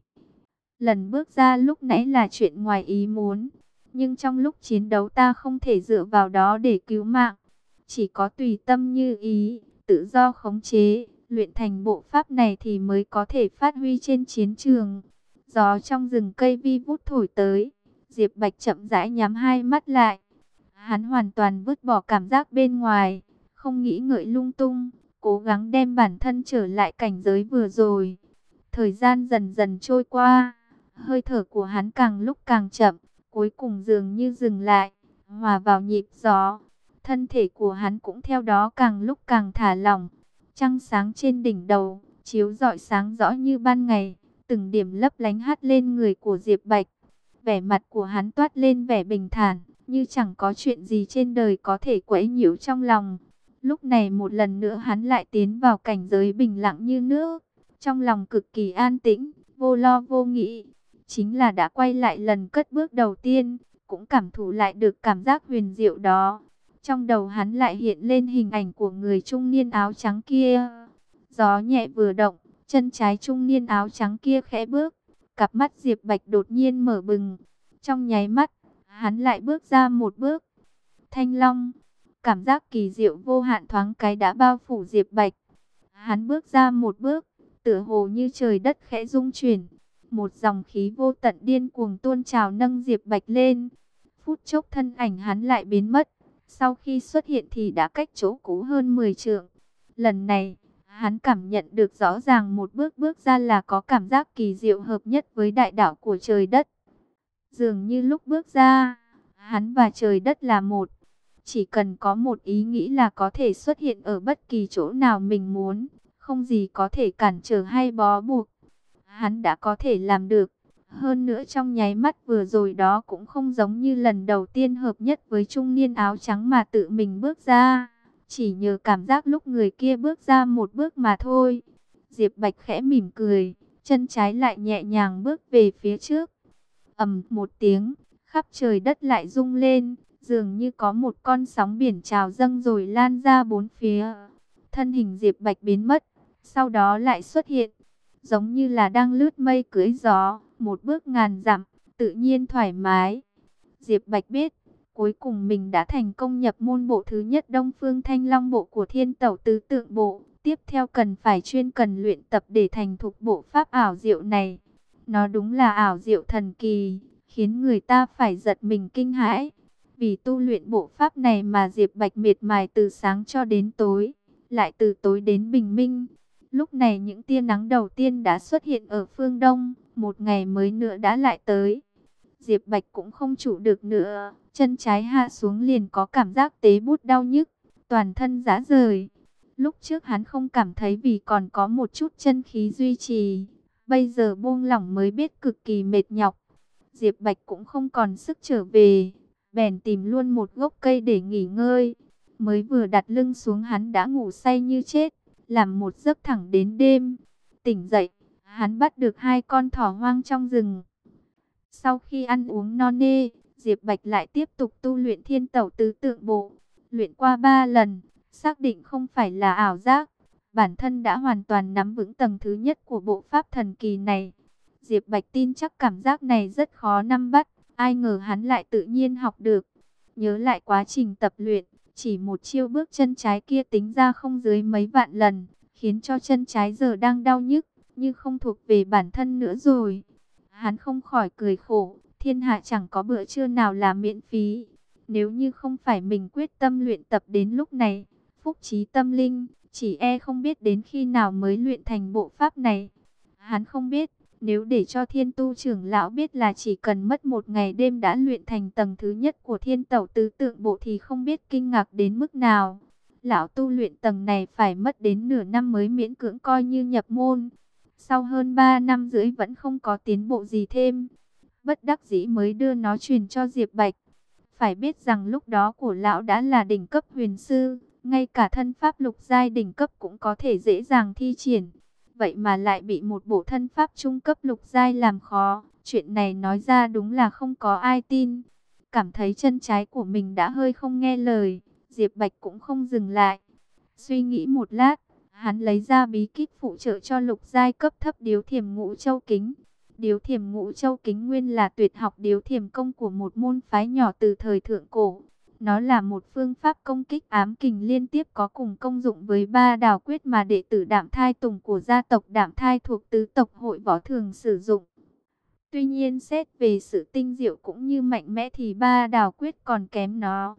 Lần bước ra lúc nãy là chuyện ngoài ý muốn, nhưng trong lúc chiến đấu ta không thể dựa vào đó để cứu mạng. Chỉ có tùy tâm như ý, tự do khống chế, luyện thành bộ pháp này thì mới có thể phát huy trên chiến trường. Gió trong rừng cây vi vút thổi tới, Diệp Bạch chậm rãi nhắm hai mắt lại. Hắn hoàn toàn vứt bỏ cảm giác bên ngoài, không nghĩ ngợi lung tung, cố gắng đem bản thân trở lại cảnh giới vừa rồi. Thời gian dần dần trôi qua, hơi thở của hắn càng lúc càng chậm, cuối cùng dường như dừng lại, hòa vào nhịp gió. Thân thể của hắn cũng theo đó càng lúc càng thả lỏng. Trăng sáng trên đỉnh đầu, chiếu rọi sáng rõ như ban ngày, từng điểm lấp lánh hắt lên người của Diệp Bạch. Vẻ mặt của hắn toát lên vẻ bình thản, như chẳng có chuyện gì trên đời có thể quấy nhiễu trong lòng. Lúc này một lần nữa hắn lại tiến vào cảnh giới bình lặng như nước, trong lòng cực kỳ an tĩnh, vô lo vô nghĩ. Chính là đã quay lại lần cất bước đầu tiên, cũng cảm thụ lại được cảm giác huyền diệu đó. Trong đầu hắn lại hiện lên hình ảnh của người trung niên áo trắng kia. Gió nhẹ vừa động, chân trái trung niên áo trắng kia khẽ bước, cặp mắt Diệp Bạch đột nhiên mở bừng. Trong nháy mắt, hắn lại bước ra một bước. Thanh Long, cảm giác kỳ diệu vô hạn thoáng cái đã bao phủ Diệp Bạch. Hắn bước ra một bước, tựa hồ như trời đất khẽ rung chuyển. Một dòng khí vô tận điên cuồng tuôn trào nâng Diệp Bạch lên. Phút chốc thân ảnh hắn lại biến mất. Sau khi xuất hiện thì đã cách chỗ cũ hơn 10 trượng. Lần này, hắn cảm nhận được rõ ràng một bước bước ra là có cảm giác kỳ diệu hợp nhất với đại đạo của trời đất. Dường như lúc bước ra, hắn và trời đất là một. Chỉ cần có một ý nghĩ là có thể xuất hiện ở bất kỳ chỗ nào mình muốn, không gì có thể cản trở hay bó buộc. Hắn đã có thể làm được. Hơn nữa trong nháy mắt vừa rồi đó cũng không giống như lần đầu tiên hợp nhất với trung niên áo trắng mà tự mình bước ra. Chỉ nhờ cảm giác lúc người kia bước ra một bước mà thôi. Diệp Bạch khẽ mỉm cười, chân trái lại nhẹ nhàng bước về phía trước. Ầm một tiếng, khắp trời đất lại rung lên, dường như có một con sóng biển trào dâng rồi lan ra bốn phía. Thân hình Diệp Bạch biến mất, sau đó lại xuất hiện, giống như là đang lướt mây cưỡi gió, một bước ngàn dặm, tự nhiên thoải mái. Diệp Bạch biết, cuối cùng mình đã thành công nhập môn bộ thứ nhất Đông Phương Thanh Long bộ của Thiên Tẩu Tứ Tượng bộ. Tiếp theo cần phải cần luyện tập để thành thục bộ pháp ảo diệu này. Nó đúng là ảo diệu thần kỳ, khiến người ta phải giật mình kinh hãi. Vì tu luyện bộ pháp này mà Diệp Bạch miệt mài từ sáng cho đến tối, lại từ tối đến bình minh. Lúc này những tia nắng đầu tiên đã xuất hiện ở phương Đông, một ngày mới nữa đã lại tới. Diệp Bạch cũng không trụ được nữa, chân trái hạ xuống liền có cảm giác tế bút đau nhức, toàn thân rã rời. Lúc trước hắn không cảm thấy vì còn có một chút chân khí duy trì, bây giờ buông lỏng mới biết cực kỳ mệt nhọc. Diệp Bạch cũng không còn sức trở về, bèn tìm luôn một gốc cây để nghỉ ngơi. Mới vừa đặt lưng xuống hắn đã ngủ say như chết, làm một giấc thẳng đến đêm. Tỉnh dậy, hắn bắt được 2 con thỏ hoang trong rừng. Sau khi ăn uống no nê, Diệp Bạch lại tiếp tục tu luyện Thiên Tẩu Tứ Tượng bộ. Luyện qua 3 lần, xác định không phải là ảo giác. Bản thân đã hoàn toàn nắm vững tầng thứ nhất của bộ pháp thần kỳ này. Diệp Bạch tin chắc cảm giác này rất khó nắm bắt, ai ngờ hắn lại tự nhiên học được. Nhớ lại quá trình tập luyện, chỉ một chiêu bước chân trái kia tính ra không dưới mấy vạn lần, khiến cho chân trái giờ đang đau nhức, như không thuộc về bản thân nữa rồi. Hắn không khỏi cười khổ, thiên hạ chẳng có bữa trưa nào là miễn phí. Nếu như không phải mình quyết tâm luyện tập đến lúc này, phúc trí tâm linh, chỉ e không biết đến khi nào mới luyện thành bộ pháp này. Hắn không biết, nếu để cho Thiên Tu trưởng lão biết là chỉ cần mất một ngày đêm đã luyện thành tầng thứ nhất của Thiên Tẩu Tứ Tượng bộ thì không biết kinh ngạc đến mức nào. Lão tu luyện tầng này phải mất đến nửa năm mới miễn cưỡng coi như nhập môn. Sau hơn 3 năm rưỡi vẫn không có tiến bộ gì thêm, bất đắc dĩ mới đưa nó truyền cho Diệp Bạch. Phải biết rằng lúc đó của lão đã là đỉnh cấp huyền sư, ngay cả thân pháp lục giai đỉnh cấp cũng có thể dễ dàng thi triển. Vậy mà lại bị một bộ thân pháp trung cấp lục giai làm khó. Chuyện này nói ra đúng là không có ai tin. Cảm thấy chân trái của mình đã hơi không nghe lời, Diệp Bạch cũng không dừng lại. Suy nghĩ một lát, hắn lấy ra bí kíp phụ trợ cho lục giai cấp thấp Điếu Thiểm Ngũ Châu Kính. Điếu Thiểm Ngũ Châu Kính nguyên là tuyệt học điếu thiểm công của một môn phái nhỏ từ thời thượng cổ. Nó là một phương pháp công kích ám kình liên tiếp có cùng công dụng với 3 đào quyết mà đệ tử Đạm Thai Tùng của gia tộc Đạm Thai thuộc tứ tộc hội võ thường sử dụng. Tuy nhiên xét về sự tinh diệu cũng như mạnh mẽ thì 3 đào quyết còn kém nó.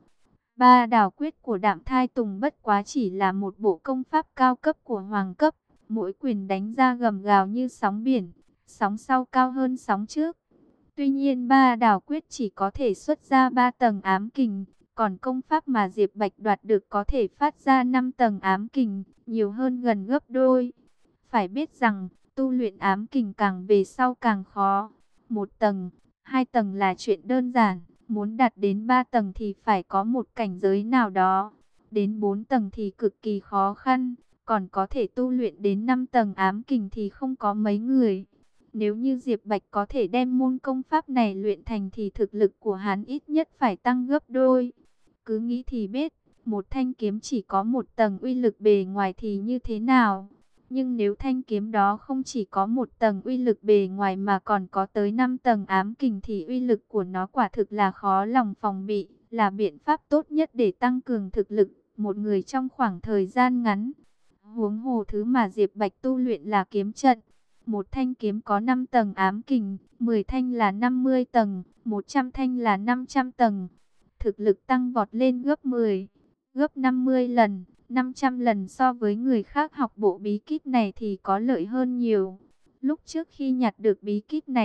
3 đào quyết của Đạm Thai Tùng bất quá chỉ là một bộ công pháp cao cấp của hoàng cấp. Mỗi quyền đánh ra gầm gào như sóng biển, sóng sau cao hơn sóng trước. Tuy nhiên 3 đào quyết chỉ có thể xuất ra 3 tầng ám kình. Còn công pháp mà Diệp Bạch đoạt được có thể phát ra 5 tầng ám kình, nhiều hơn gần gấp đôi. Phải biết rằng, tu luyện ám kình càng về sau càng khó. 1 tầng, 2 tầng là chuyện đơn giản. Muốn đạt đến 3 tầng thì phải có một cảnh giới nào đó. Đến 4 tầng thì cực kỳ khó khăn. Còn có thể tu luyện đến 5 tầng ám kình thì không có mấy người. Nếu như Diệp Bạch có thể đem môn công pháp này luyện thành thì thực lực của hắn ít nhất phải tăng gấp đôi. Cứ nghĩ thì biết, một thanh kiếm chỉ có một tầng uy lực bề ngoài thì như thế nào. Nhưng nếu thanh kiếm đó không chỉ có một tầng uy lực bề ngoài mà còn có tới 5 tầng ám kình thì uy lực của nó quả thực là khó lòng phòng bị, là biện pháp tốt nhất để tăng cường thực lực một người trong khoảng thời gian ngắn. Huống hồ thứ mà Diệp Bạch tu luyện là kiếm trận. Một thanh kiếm có 5 tầng ám kình, 10 thanh là 50 tầng, 100 thanh là 500 tầng. Thực lực tăng vọt lên gấp 10, gấp 50 lần, 500 lần so với người khác học bộ bí kíp này thì có lợi hơn nhiều. Lúc trước khi nhặt được bí kíp này,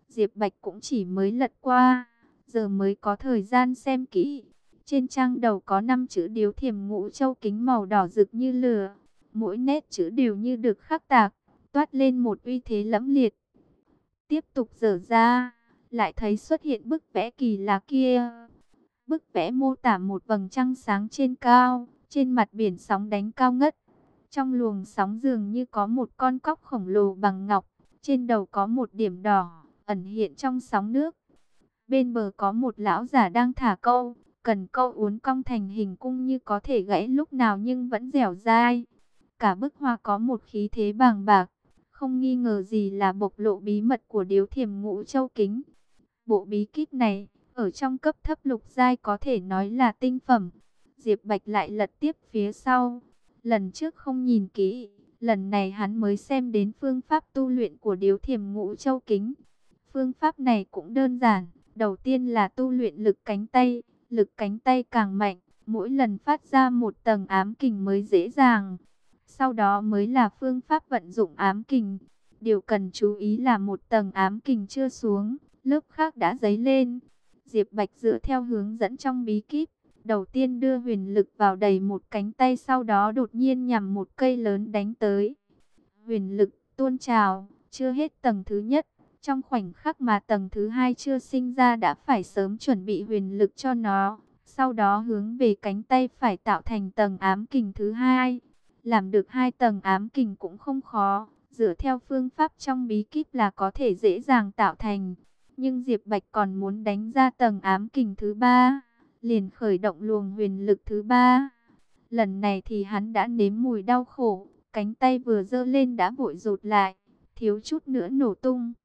Diệp Bạch cũng chỉ mới lật qua, giờ mới có thời gian xem kỹ. Trên trang đầu có 5 chữ Điếu Thiểm Ngũ Châu Kính màu đỏ rực như lửa. Mỗi nét chữ đều như được khắc tạc, toát lên một uy thế lẫm liệt. Tiếp tục dở ra, lại thấy xuất hiện bức vẽ kỳ lạ kia. Bức vẽ mô tả một vầng trăng sáng trên cao, trên mặt biển sóng đánh cao ngất. Trong luồng sóng dường như có một con cóc khổng lồ bằng ngọc, trên đầu có một điểm đỏ, ẩn hiện trong sóng nước. Bên bờ có một lão giả đang thả câu, cần câu uốn cong thành hình cung như có thể gãy lúc nào nhưng vẫn dẻo dai. Cả bức hoa có một khí thế bàng bạc, không nghi ngờ gì là bộc lộ bí mật của Điếu Thiểm Ngũ Châu Kính. Bộ bí kíp này, ở trong cấp thấp lục giai có thể nói là tinh phẩm. Diệp Bạch lại lật tiếp phía sau. Lần trước không nhìn kỹ, lần này hắn mới xem đến phương pháp tu luyện của Điếu Thiểm Ngũ Châu Kính. Phương pháp này cũng đơn giản. Đầu tiên là tu luyện lực cánh tay. Lực cánh tay càng mạnh, mỗi lần phát ra một tầng ám kình mới dễ dàng. Sau đó mới là phương pháp vận dụng ám kình. Điều cần chú ý là một tầng ám kình chưa xuống, lớp khác đã dấy lên. Diệp Bạch dựa theo hướng dẫn trong bí kíp, đầu tiên đưa huyền lực vào đầy một cánh tay, sau đó đột nhiên nhằm một cây lớn đánh tới. Huyền lực tuôn trào, chưa hết tầng thứ nhất. Trong khoảnh khắc mà tầng thứ hai chưa sinh ra đã phải sớm chuẩn bị huyền lực cho nó. Sau đó hướng về cánh tay phải tạo thành tầng ám kình thứ hai. Làm được 2 tầng ám kình cũng không khó. Dựa theo phương pháp trong bí kíp là có thể dễ dàng tạo thành. Nhưng Diệp Bạch còn muốn đánh ra tầng ám kình thứ 3. Liền khởi động luồng huyền lực thứ 3. Lần này thì hắn đã nếm mùi đau khổ. Cánh tay vừa giơ lên đã vội rụt lại, thiếu chút nữa nổ tung.